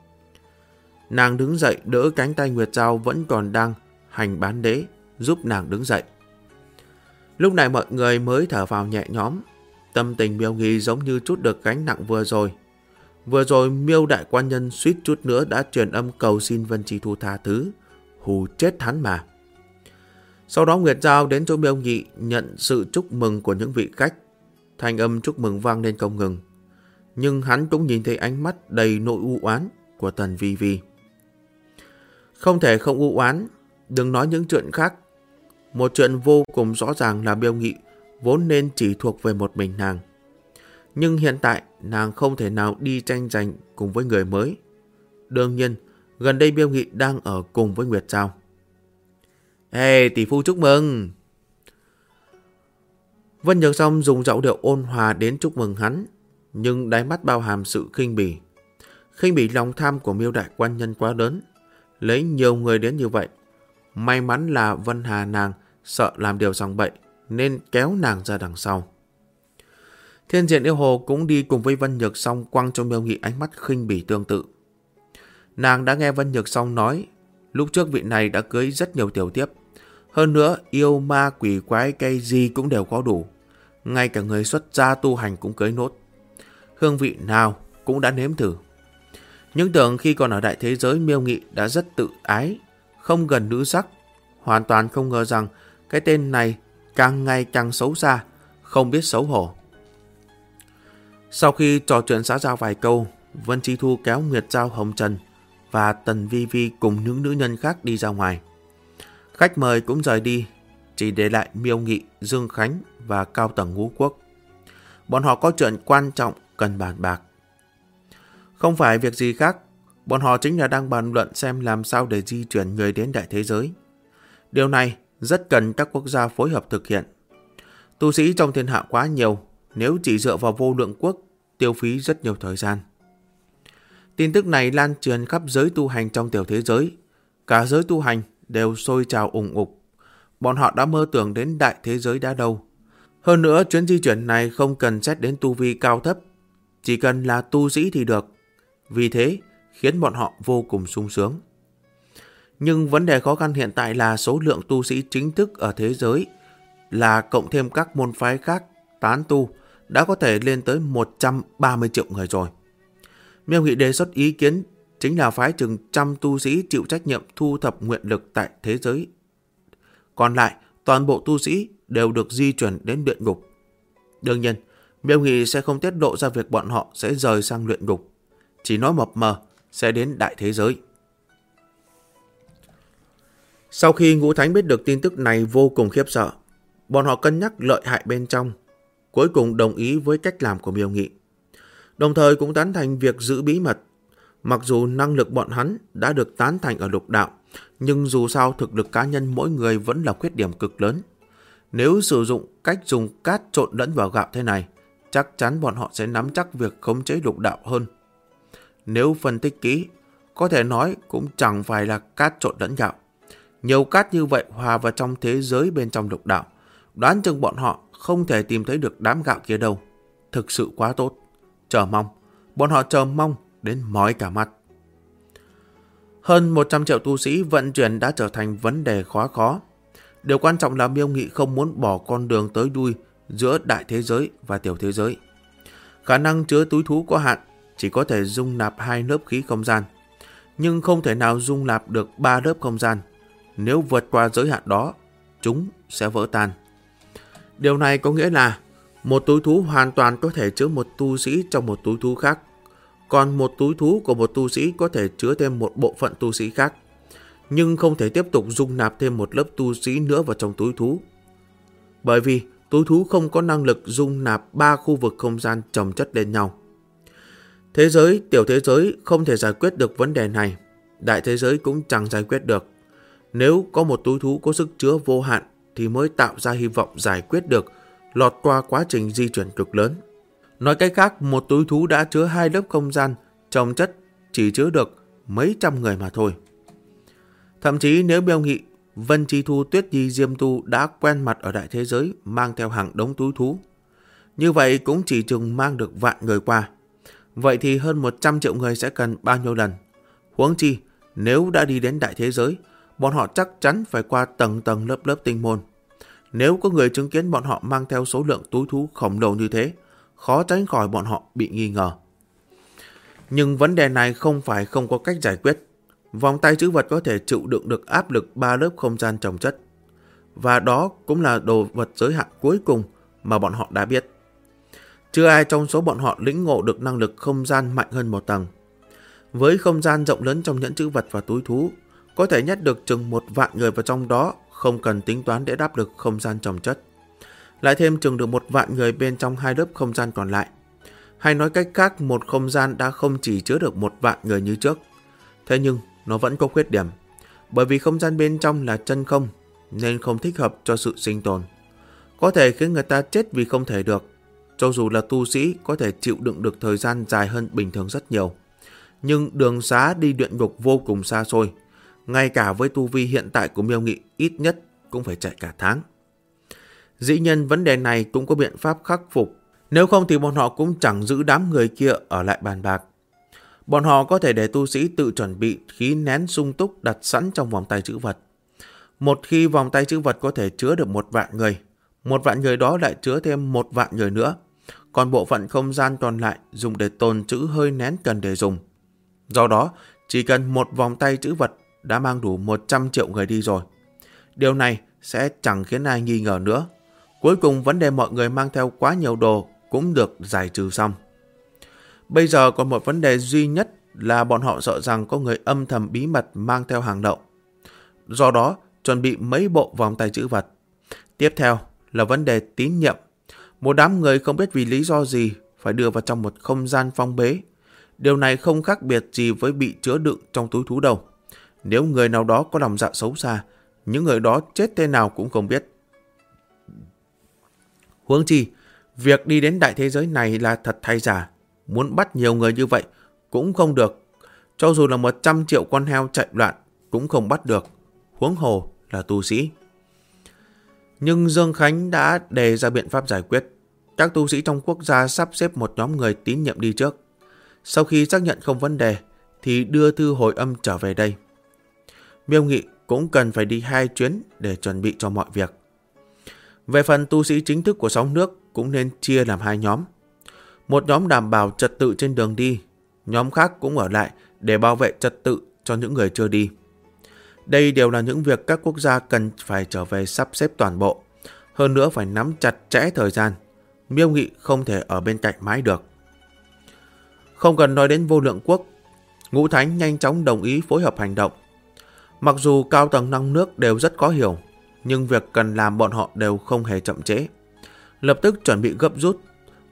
Nàng đứng dậy đỡ cánh tay Nguyệt Giao vẫn còn đang hành bán lễ, giúp nàng đứng dậy. Lúc này mọi người mới thở vào nhẹ nhõm, tâm tình Miêu Nghị giống như chút được gánh nặng vừa rồi. Vừa rồi Miêu đại quan nhân suýt chút nữa đã truyền âm cầu xin Vân Chi Thu tha thứ, hù chết hắn mà. Sau đó Nguyệt Giao đến chỗ Miêu Nghị nhận sự chúc mừng của những vị khách. Thanh âm chúc mừng vang lên không ngừng. Nhưng hắn cũng nhìn thấy ánh mắt đầy nỗi u oán của Tần Vi Vi. Không thể không u oán, đừng nói những chuyện khác. Một chuyện vô cùng rõ ràng là Miêu Nghị vốn nên chỉ thuộc về một mình nàng. Nhưng hiện tại nàng không thể nào đi tranh giành cùng với người mới. Đương nhiên, gần đây Miêu Nghị đang ở cùng với Nguyệt Giao. Ê, tỷ phu chúc mừng! Vân Nhược Song dùng giọng điệu ôn hòa đến chúc mừng hắn, nhưng đáy mắt bao hàm sự khinh bỉ. Khinh bỉ lòng tham của Miêu đại quan nhân quá lớn, lấy nhiều người đến như vậy. May mắn là Vân Hà nàng sợ làm điều sằng bậy nên kéo nàng ra đằng sau. Thiên Diện Yêu Hồ cũng đi cùng với Vân Nhược Song quăng cho Miêu Nghị ánh mắt khinh bỉ tương tự. Nàng đã nghe Vân Nhược Song nói, lúc trước vị này đã cưới rất nhiều tiểu tiếp. Hơn nữa, yêu ma quỷ quái cây gì cũng đều có đủ. Ngay cả người xuất gia tu hành cũng cưới nốt. Hương vị nào cũng đã nếm thử. Nhưng tưởng khi còn ở đại thế giới, Miêu Nghị đã rất tự ái, không gần nữ sắc. Hoàn toàn không ngờ rằng cái tên này càng ngày càng xấu xa, không biết xấu hổ. Sau khi trò chuyện xã giao vài câu, Vân Chi Thu kéo Nguyệt Giao, Hồng Trần và Tần Vi Vi cùng những nữ nhân khác đi ra ngoài. Khách mời cũng rời đi, chỉ để lại Miêu Nghị, Dương Khánh và cao tầng ngũ quốc. Bọn họ có chuyện quan trọng cần bàn bạc. Không phải việc gì khác, bọn họ chính là đang bàn luận xem làm sao để di chuyển người đến đại thế giới. Điều này rất cần các quốc gia phối hợp thực hiện. Tu sĩ trong thiên hạ quá nhiều, nếu chỉ dựa vào Vô Lượng Quốc, tiêu phí rất nhiều thời gian. Tin tức này lan truyền khắp giới tu hành trong tiểu thế giới. Cả giới tu hành đều sôi trào ủng ục. Bọn họ đã mơ tưởng đến đại thế giới đã đâu. Hơn nữa, chuyến di chuyển này không cần xét đến tu vi cao thấp, chỉ cần là tu sĩ thì được. Vì thế, khiến bọn họ vô cùng sung sướng. Nhưng vấn đề khó khăn hiện tại là số lượng tu sĩ chính thức ở thế giới là cộng thêm các môn phái khác, tán tu, đã có thể lên tới 130 triệu người rồi. Miêu Nghị đề xuất ý kiến chính là phái chừng 100 tu sĩ chịu trách nhiệm thu thập nguyện lực tại thế giới. Còn lại, toàn bộ tu sĩ đều được di chuyển đến luyện ngục. Đương nhiên, Miêu Nghị sẽ không tiết lộ ra việc bọn họ sẽ rời sang luyện ngục, chỉ nói mập mờ sẽ đến đại thế giới. Sau khi Ngũ Thánh biết được tin tức này vô cùng khiếp sợ, bọn họ cân nhắc lợi hại bên trong, cuối cùng đồng ý với cách làm của Miêu Nghị. đồng thời cũng tán thành việc giữ bí mật. Mặc dù năng lực bọn hắn đã được tán thành ở lục đạo, nhưng dù sao thực lực cá nhân mỗi người vẫn là khuyết điểm cực lớn. Nếu sử dụng cách dùng cát trộn lẫn vào gạo thế này, chắc chắn bọn họ sẽ nắm chắc việc khống chế lục đạo hơn. Nếu phân tích kỹ, có thể nói cũng chẳng phải là cát trộn lẫn gạo. Nhiều cát như vậy hòa vào trong thế giới bên trong lục đạo, đoán chừng bọn họ không thể tìm thấy được đám gạo kia đâu. Thực sự quá tốt. Bọn họ chờ mong đến mỏi cả mắt. Hơn 100 triệu tu sĩ vận chuyển đã trở thành vấn đề khó. Điều quan trọng là Miêu Nghị không muốn bỏ con đường tới đuôi giữa đại thế giới và tiểu thế giới. Khả năng chứa túi thú có hạn, chỉ có thể dung nạp 2 lớp khí không gian, nhưng không thể nào dung nạp được 3 lớp không gian. Nếu vượt qua giới hạn đó, chúng sẽ vỡ tan. Điều này có nghĩa là một túi thú hoàn toàn có thể chứa một tu sĩ trong một túi thú khác, còn một túi thú của một tu sĩ có thể chứa thêm một bộ phận tu sĩ khác, nhưng không thể tiếp tục dung nạp thêm một lớp tu sĩ nữa vào trong túi thú. Bởi vì túi thú không có năng lực dung nạp 3 khu vực không gian chồng chất lên nhau. Thế giới, tiểu thế giới không thể giải quyết được vấn đề này, đại thế giới cũng chẳng giải quyết được. Nếu có một túi thú có sức chứa vô hạn thì mới tạo ra hy vọng giải quyết được, lọt qua quá trình di chuyển cực lớn. Nói cách khác, một túi thú đã chứa 2 lớp không gian chồng chất chỉ chứa được mấy trăm người mà thôi. Thậm chí nếu Miêu Nghị, Vân Chi Thu, Tuyết Nhi, Diêm Tu đã quen mặt ở đại thế giới mang theo hàng đống túi thú, như vậy cũng chỉ chừng mang được vạn người qua. Vậy thì hơn 100 triệu người sẽ cần bao nhiêu lần? Huống chi, nếu đã đi đến đại thế giới, bọn họ chắc chắn phải qua tầng tầng lớp lớp tinh môn. Nếu có người chứng kiến bọn họ mang theo số lượng túi thú khổng lồ như thế, khó tránh khỏi bọn họ bị nghi ngờ. Nhưng vấn đề này không phải không có cách giải quyết. Vòng tay trữ vật có thể chịu đựng được áp lực 3 lớp không gian chồng chất. Và đó cũng là đồ vật giới hạn cuối cùng mà bọn họ đã biết. Chưa ai trong số bọn họ lĩnh ngộ được năng lực không gian mạnh hơn một tầng. Với không gian rộng lớn trong nhẫn trữ vật và túi thú, có thể nhét được chừng 1 vạn người vào trong đó, không cần tính toán để đáp lực không gian chồng chất. Lại thêm chừng được 1 vạn người bên trong 2 lớp không gian còn lại. Hay nói cách khác, một không gian đã không chỉ chứa được 1 vạn người như trước. Thế nhưng nó vẫn có khuyết điểm, bởi vì không gian bên trong là chân không, nên không thích hợp cho sự sinh tồn. Có thể khiến người ta chết vì không thể được. Cho dù là tu sĩ có thể chịu đựng được thời gian dài hơn bình thường rất nhiều, nhưng đường xá đi luyện ngục vô cùng xa xôi. Ngay cả với tu vi hiện tại của Miêu Nghị, ít nhất cũng phải chạy cả tháng. Dĩ nhiên vấn đề này cũng có biện pháp khắc phục, nếu không thì bọn họ cũng chẳng giữ đám người kia ở lại bàn bạc. Bọn họ có thể để tu sĩ tự chuẩn bị khí nén sung túc đặt sẵn trong vòng tay trữ vật. Một khi vòng tay trữ vật có thể chứa được 1 vạn người, 1 vạn người đó lại chứa thêm 1 vạn người nữa, còn bộ phận không gian còn lại dùng để tồn trữ hơi nén cần để dùng. Do đó, chỉ cần 1 vòng tay trữ vật đã mang đủ 100 triệu người đi rồi. Điều này sẽ chẳng khiến ai nghi ngờ nữa. Cuối cùng vấn đề mọi người mang theo quá nhiều đồ cũng được giải trừ xong. Bây giờ còn một vấn đề duy nhất là bọn họ sợ rằng có người âm thầm bí mật mang theo hàng lậu. Do đó, chuẩn bị mấy bộ vòng tay trữ vật. Tiếp theo là vấn đề tín nhiệm. Một đám người không biết vì lý do gì phải đưa vào trong một không gian phong bế. Điều này không khác biệt gì với bị chứa đựng trong túi thú đâu. Nếu người nào đó có lòng dạ xấu xa, những người đó chết thế nào cũng không biết. Huống chi, việc đi đến đại thế giới này là thật hay giả. Muốn bắt nhiều người như vậy cũng không được. Cho dù là 100 triệu con heo chạy loạn cũng không bắt được. Huống hồ là tu sĩ. Nhưng Dương Khánh đã đề ra biện pháp giải quyết. Các tu sĩ trong quốc gia sắp xếp một nhóm người tín nhiệm đi trước. Sau khi xác nhận không vấn đề thì đưa thư hồi âm trở về đây. Miêu Nghị cũng cần phải đi 2 chuyến để chuẩn bị cho mọi việc. Về phần tu sĩ chính thức của 6 nước cũng nên chia làm 2 nhóm. Một nhóm đảm bảo trật tự trên đường đi, nhóm khác cũng ở lại để bảo vệ trật tự cho những người chưa đi. Đây đều là những việc các quốc gia cần phải trở về sắp xếp toàn bộ. Hơn nữa phải nắm chặt chẽ thời gian. Miêu Nghị không thể ở bên cạnh mãi được. Không cần nói đến Vô Lượng Quốc, Ngũ Thánh nhanh chóng đồng ý phối hợp hành động. Mặc dù cao tầng 5 nước đều rất khó hiểu, nhưng việc cần làm bọn họ đều không hề chậm trễ. Lập tức chuẩn bị gấp rút,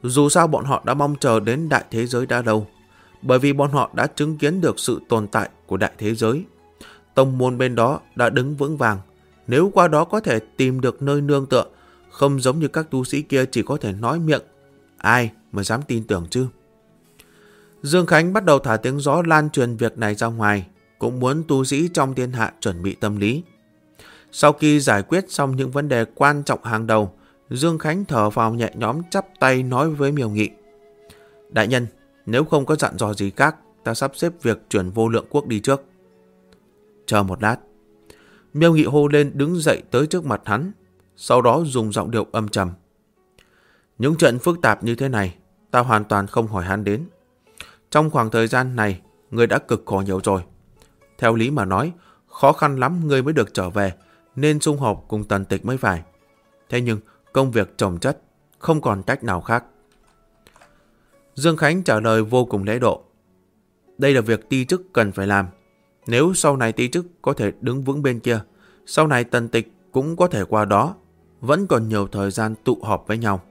Dù sao bọn họ đã mong chờ đến đại thế giới đã lâu, bởi vì bọn họ đã chứng kiến được sự tồn tại của đại thế giới. Tông môn bên đó đã đứng vững vàng, nếu qua đó có thể tìm được nơi nương tựa, không giống như các tu sĩ kia chỉ có thể nói miệng, ai mà dám tin tưởng chứ. Dương Khánh bắt đầu thả tiếng gió lan truyền việc này ra ngoài, cũng muốn tu sĩ trong thiên hạ chuẩn bị tâm lý. Sau khi giải quyết xong những vấn đề quan trọng hàng đầu, Dương Khánh thở vào nhẹ nhõm, chắp tay nói với Miêu Nghị: Đại nhân, nếu không có dặn dò gì khác, ta sắp xếp việc chuyển Vô Lượng Quốc đi trước. Chờ một lát. Miêu Nghị hô lên, đứng dậy tới trước mặt hắn, sau đó dùng giọng điệu âm trầm: Những chuyện phức tạp như thế này, ta hoàn toàn không hỏi hắn đến. Trong khoảng thời gian này, ngươi đã cực khổ nhiều rồi. Theo lý mà nói, khó khăn lắm ngươi mới được trở về, nên sum họp cùng Tần Tịch mới phải. Thế nhưng, công việc chồng chất, không còn cách nào khác. Dương Khánh trả lời vô cùng lễ độ: Đây là việc ti chức cần phải làm. Nếu sau này ti chức có thể đứng vững bên kia, sau này Tần Tịch cũng có thể qua đó, vẫn còn nhiều thời gian tụ họp với nhau.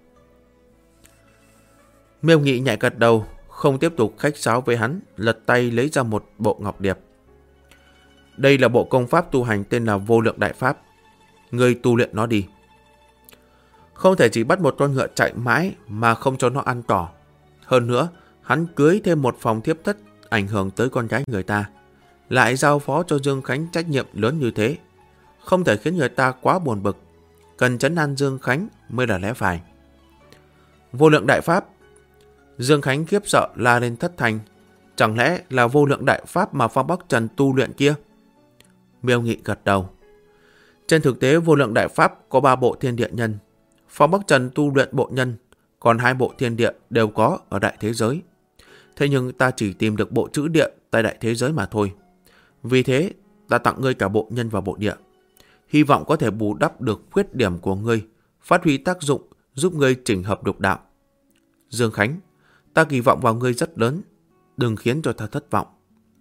Miêu Nghị nhẹ gật đầu, không tiếp tục khách sáo với hắn, lật tay lấy ra một bộ ngọc điệp. Đây là bộ công pháp tu hành tên là Vô Lượng Đại Pháp. Ngươi tu luyện nó đi. Không thể chỉ bắt một con ngựa chạy mãi mà không cho nó ăn cỏ. Hơn nữa, hắn cưới thêm một phòng thiếp thất ảnh hưởng tới con gái người ta, lại giao phó cho Dương Khánh trách nhiệm lớn như thế. Không thể khiến người ta quá buồn bực. Cần trấn an Dương Khánh mới là lẽ phải. Vô Lượng Đại Pháp. Dương Khánh khiếp sợ la lên thất thanh: Chẳng lẽ là Vô Lượng Đại Pháp mà Phong Bắc Trần tu luyện kia? Miêu Nghị gật đầu. Trên thực tế, Vô Lượng Đại Pháp có 3 bộ thiên địa nhân. Phong Bắc Trần tu luyện bộ nhân, còn 2 bộ thiên địa đều có ở đại thế giới. Thế nhưng ta chỉ tìm được bộ chữ địa tại đại thế giới mà thôi. Vì thế, ta tặng ngươi cả bộ nhân và bộ địa. Hy vọng có thể bù đắp được khuyết điểm của ngươi, phát huy tác dụng, giúp ngươi chỉnh hợp lục đạo. Dương Khánh, ta kỳ vọng vào ngươi rất lớn, đừng khiến cho ta thất vọng.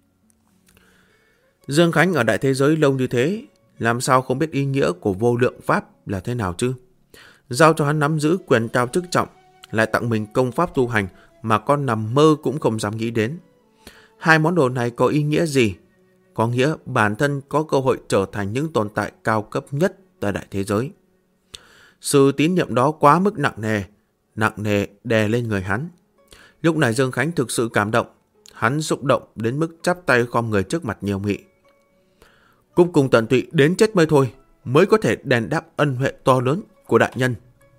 Dương Khánh ở đại thế giới lâu như thế, làm sao không biết ý nghĩa của Vô Lượng Pháp là thế nào chứ? Giao cho hắn nắm giữ quyền cao chức trọng, lại tặng mình công pháp tu hành mà con nằm mơ cũng không dám nghĩ đến. 2 món đồ này có ý nghĩa gì? Có nghĩa bản thân có cơ hội trở thành những tồn tại cao cấp nhất tại đại thế giới. Sự tín nhiệm đó quá mức nặng nề đè lên người hắn. Lúc này Dương Khánh thực sự cảm động, hắn xúc động đến mức chắp tay khom người trước mặt Miêu Nghị. Cúc cùng tận tụy đến chết mới thôi, mới có thể đền đáp ân huệ to lớn của đại nhân.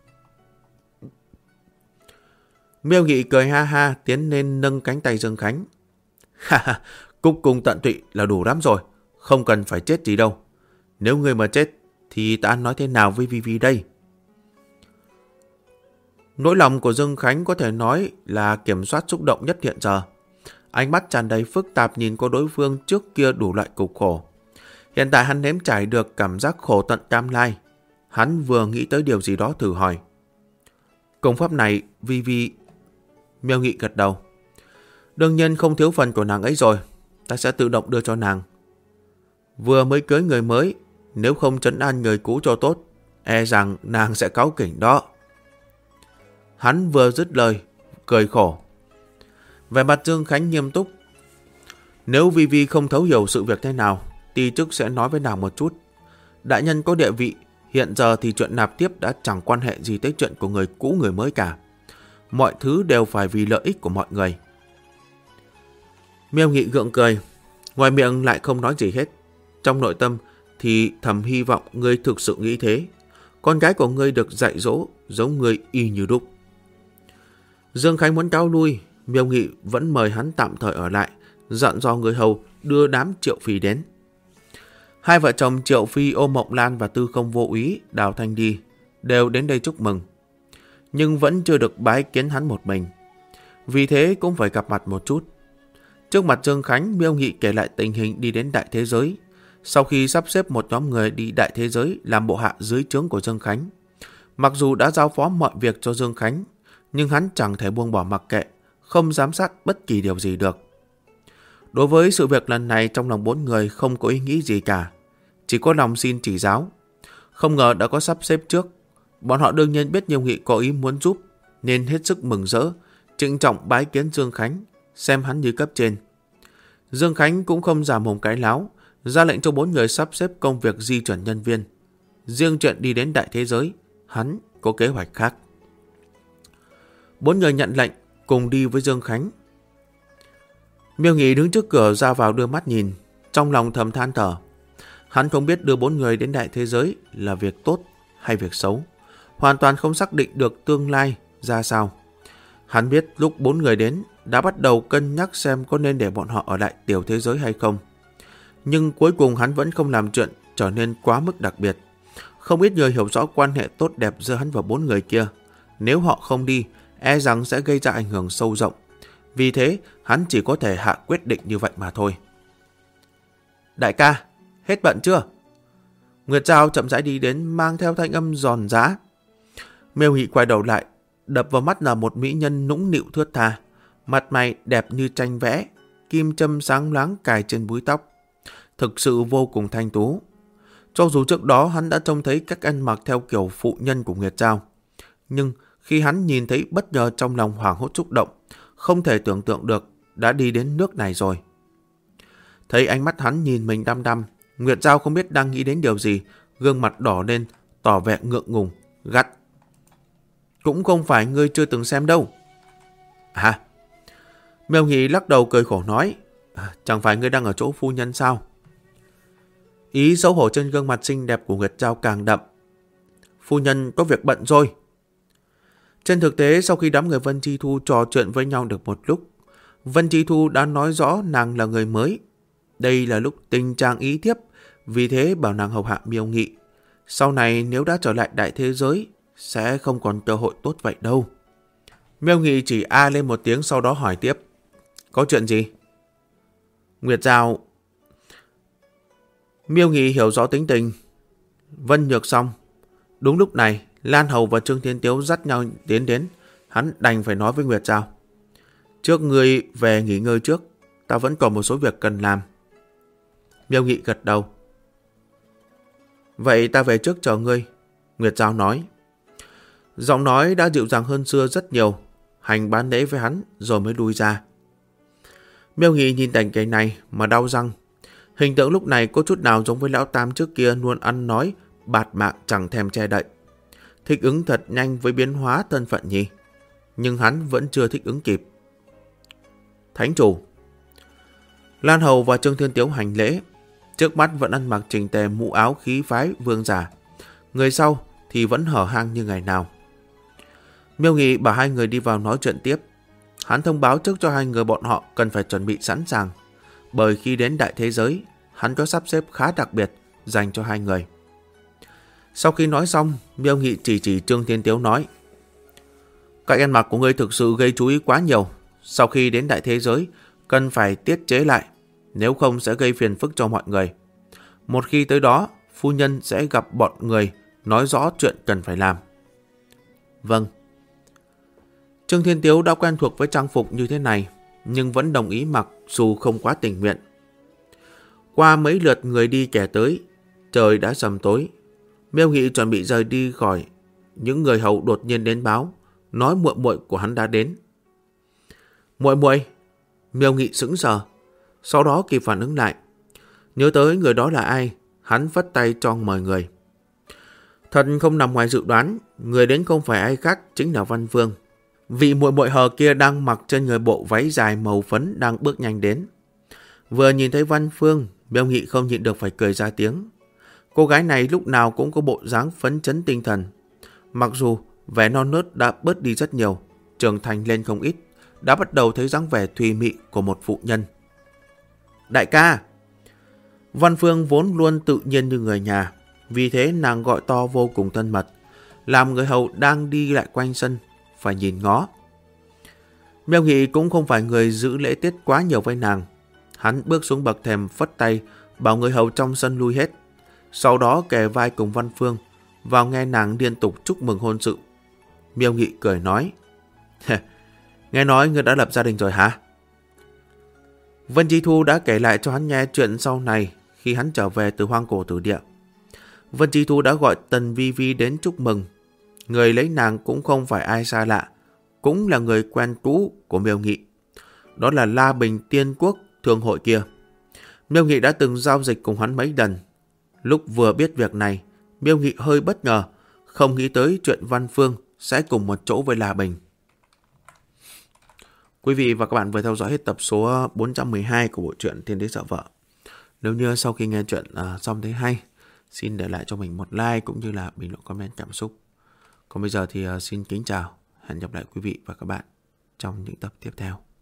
Miêu Nghị cười ha ha tiến lên nâng cánh tay Dương Khánh. Ha ha, cúc cùng tận tụy là đủ lắm rồi, không cần phải chết gì đâu. Nếu ngươi mà chết thì ta nói thế nào với Vi đây? Nỗi lòng của Dương Khánh có thể nói là kiểm soát xúc động nhất hiện giờ. Ánh mắt tràn đầy phức tạp nhìn cô đối phương trước kia đủ loại cực khổ. Hiện tại hắn nếm trải được cảm giác khổ tận cam lai. Hắn vừa nghĩ tới điều gì đó thử hỏi. Công pháp này Vi... Miêu Nghị gật đầu. Đương nhiên không thiếu phần của nàng ấy rồi. Ta sẽ tự động đưa cho nàng. Vừa mới cưới người mới, nếu không trấn an người cũ cho tốt, e rằng nàng sẽ cáu kỉnh đó. Hắn vừa dứt lời, cười khổ. Vẻ mặt Dương Khánh nghiêm túc. Nếu Vi không thấu hiểu sự việc thế nào, ti chức sẽ nói với nàng một chút. Đại nhân có địa vị, hiện giờ thì chuyện nạp tiếp đã chẳng quan hệ gì tới chuyện của người cũ người mới cả. Mọi thứ đều phải vì lợi ích của mọi người. Miêu Nghị gượng cười, ngoài miệng lại không nói gì hết. Trong nội tâm thì thầm hy vọng ngươi thực sự nghĩ thế. Con gái của ngươi được dạy dỗ giống ngươi y như đúc. Dương Khánh muốn cáo lui, Miêu Nghị vẫn mời hắn tạm thời ở lại, dặn dò người hầu đưa đám Triệu Phi đến. 2 vợ chồng Triệu Phi, Ô Mộng Lan và Tư Không Vô Úy, Đào Thanh Đi đều đến đây chúc mừng, nhưng vẫn chưa được bái kiến hắn một mình. Vì thế cũng phải gặp mặt một chút. Trước mặt Dương Khánh, Miêu Nghị kể lại tình hình đi đến đại thế giới. Sau khi sắp xếp một nhóm người đi đại thế giới làm bộ hạ dưới trướng của Dương Khánh, mặc dù đã giao phó mọi việc cho Dương Khánh, nhưng hắn chẳng thể buông bỏ mặc kệ, không giám sát bất kỳ điều gì được. Đối với sự việc lần này, trong lòng 4 người không có ý nghĩ gì cả, chỉ có lòng xin chỉ giáo. Không ngờ đã có sắp xếp trước. Bọn họ đương nhiên biết Miêu Nghị có ý muốn giúp, nên hết sức mừng rỡ, trịnh trọng bái kiến Dương Khánh, xem hắn như cấp trên. Dương Khánh cũng không giả mồm cái láo, ra lệnh cho 4 người sắp xếp công việc di chuyển nhân viên. Riêng chuyện đi đến đại thế giới, hắn có kế hoạch khác. 4 người nhận lệnh, cùng đi với Dương Khánh. Miêu Nghị đứng trước cửa ra vào đưa mắt nhìn, trong lòng thầm than thở. Hắn không biết đưa 4 người đến đại thế giới là việc tốt hay việc xấu, hoàn toàn không xác định được tương lai ra sao. Hắn biết lúc 4 người đến đã bắt đầu cân nhắc xem có nên để bọn họ ở lại tiểu thế giới hay không. Nhưng cuối cùng hắn vẫn không làm chuyện trở nên quá mức đặc biệt. Không ít người hiểu rõ quan hệ tốt đẹp giữa hắn và 4 người kia. Nếu họ không đi, e rằng sẽ gây ra ảnh hưởng sâu rộng. Vì thế, hắn chỉ có thể hạ quyết định như vậy mà thôi. Đại ca, hết bận chưa? Nguyệt Giao chậm rãi đi đến, mang theo thanh âm giòn giã. Miêu Nghị quay đầu lại, đập vào mắt là một mỹ nhân nũng nịu thướt tha, mặt mày đẹp như tranh vẽ, kim châm sáng loáng cài trên búi tóc, thực sự vô cùng thanh tú. Cho dù trước đó hắn đã trông thấy cách ăn mặc theo kiểu phụ nhân của Nguyệt Giao, nhưng khi hắn nhìn thấy bất ngờ trong lòng hoảng hốt xúc động, không thể tưởng tượng được đã đi đến nước này rồi. Thấy ánh mắt hắn nhìn mình đăm đăm, Nguyệt Giao không biết đang nghĩ đến điều gì, gương mặt đỏ lên, tỏ vẻ ngượng ngùng, gắt. Cũng không phải ngươi chưa từng xem đâu. À? Miêu Nghị lắc đầu cười khổ nói, chẳng phải ngươi đang ở chỗ phu nhân sao? Ý xấu hổ trên gương mặt xinh đẹp của Nguyệt Giao càng đậm. Phu nhân có việc bận rồi. Trên thực tế, sau khi đám người Vân Chi Thu trò chuyện với nhau được một lúc, Vân Chi Thu đã nói rõ nàng là người mới. Đây là lúc tình trạng ý thiếp, vì thế bảo nàng hầu hạ Miêu Nghị. Sau này nếu đã trở lại đại thế giới, sẽ không còn cơ hội tốt vậy đâu. Miêu Nghị chỉ a lên một tiếng, sau đó hỏi tiếp. Có chuyện gì? Nguyệt Giao... Miêu Nghị hiểu rõ tính tình. Vân Nhược xong. Đúng lúc này, Lan Hầu và Trương Thiên Tiếu dắt nhau tiến đến. Hắn đành phải nói với Nguyệt Giao. Trước ngươi về nghỉ ngơi trước, ta vẫn còn một số việc cần làm. Miêu Nghị gật đầu. Vậy ta về trước chờ ngươi, Nguyệt Giao nói. Giọng nói đã dịu dàng hơn xưa rất nhiều. Hành bán lễ với hắn rồi mới lui ra. Miêu Nghị nhìn cảnh cảnh này mà đau răng. Hình tượng lúc này có chút nào giống với lão Tam trước kia luôn ăn nói, bạt mạng chẳng thèm che đậy. Thích ứng thật nhanh với biến hóa thân phận nhỉ. Nhưng hắn vẫn chưa thích ứng kịp. Thánh chủ. Lan Hầu và Trương Thiên Tiếu hành lễ. Trước mắt vẫn ăn mặc chỉnh tề mũ áo khí phái vương giả. Người sau thì vẫn hở hang như ngày nào. Miêu Nghị bảo hai người đi vào nói chuyện tiếp. Hắn thông báo trước cho hai người bọn họ cần phải chuẩn bị sẵn sàng. Bởi khi đến đại thế giới, hắn có sắp xếp khá đặc biệt dành cho hai người. Sau khi nói xong, Miêu Nghị chỉ Trương Thiên Tiếu nói. Cách ăn mặc của ngươi thực sự gây chú ý quá nhiều. Sau khi đến đại thế giới, cần phải tiết chế lại. Nếu không sẽ gây phiền phức cho mọi người. Một khi tới đó, phu nhân sẽ gặp bọn người, nói rõ chuyện cần phải làm. Vâng. Trương Thiên Tiếu đã quen thuộc với trang phục như thế này, nhưng vẫn đồng ý mặc dù không quá tình nguyện. Qua mấy lượt người đi kẻ tới, trời đã sầm tối. Miêu Nghị chuẩn bị rời đi khỏi. Những người hầu đột nhiên đến báo, nói muội muội của hắn đã đến. Muội muội? Miêu Nghị sững sờ, sau đó kịp phản ứng lại. Nhớ tới người đó là ai, hắn phất tay cho mời người. Thật không nằm ngoài dự đoán, người đến không phải ai khác chính là Văn Phương. Vị muội muội hờ kia đang mặc trên người bộ váy dài màu phấn đang bước nhanh đến. Vừa nhìn thấy Văn Phương, Miêu Nghị không nhịn được phải cười ra tiếng. Cô gái này lúc nào cũng có bộ dáng phấn chấn tinh thần. Mặc dù vẻ non nớt đã bớt đi rất nhiều, trưởng thành lên không ít, đã bắt đầu thấy dáng vẻ thùy mị của một phụ nhân. Đại ca! Văn Phương vốn luôn tự nhiên như người nhà, vì thế nàng gọi to vô cùng thân mật, làm người hầu đang đi lại quanh sân phải nhìn ngó. Miêu Nghị cũng không phải người giữ lễ tiết quá nhiều với nàng. Hắn bước xuống bậc thềm phất tay, bảo người hầu trong sân lui hết. Sau đó kề vai cùng Văn Phương, vào nghe nàng liên tục chúc mừng hôn sự. Miêu Nghị cười nói, nghe nói ngươi đã lập gia đình rồi hả? Vân Chi Thu đã kể lại cho hắn nghe chuyện sau này khi hắn trở về từ hoang cổ tử địa. Vân Chi Thu đã gọi Tần Vi Vi đến chúc mừng. Người lấy nàng cũng không phải ai xa lạ, cũng là người quen cũ của Miêu Nghị. Đó là La Bình Tiên Quốc thương hội kia. Miêu Nghị đã từng giao dịch cùng hắn mấy lần. Lúc vừa biết việc này, Miêu Nghị hơi bất ngờ, không nghĩ tới chuyện Văn Phương sẽ cùng một chỗ với La Bình. Quý vị và các bạn vừa theo dõi hết tập số 412 của bộ truyện Thiên Đế Sợ Vợ. Nếu như sau khi nghe chuyện xong thấy hay, xin để lại cho mình một like cũng như là bình luận comment cảm xúc. Còn bây giờ thì xin kính chào, hẹn gặp lại quý vị và các bạn trong những tập tiếp theo.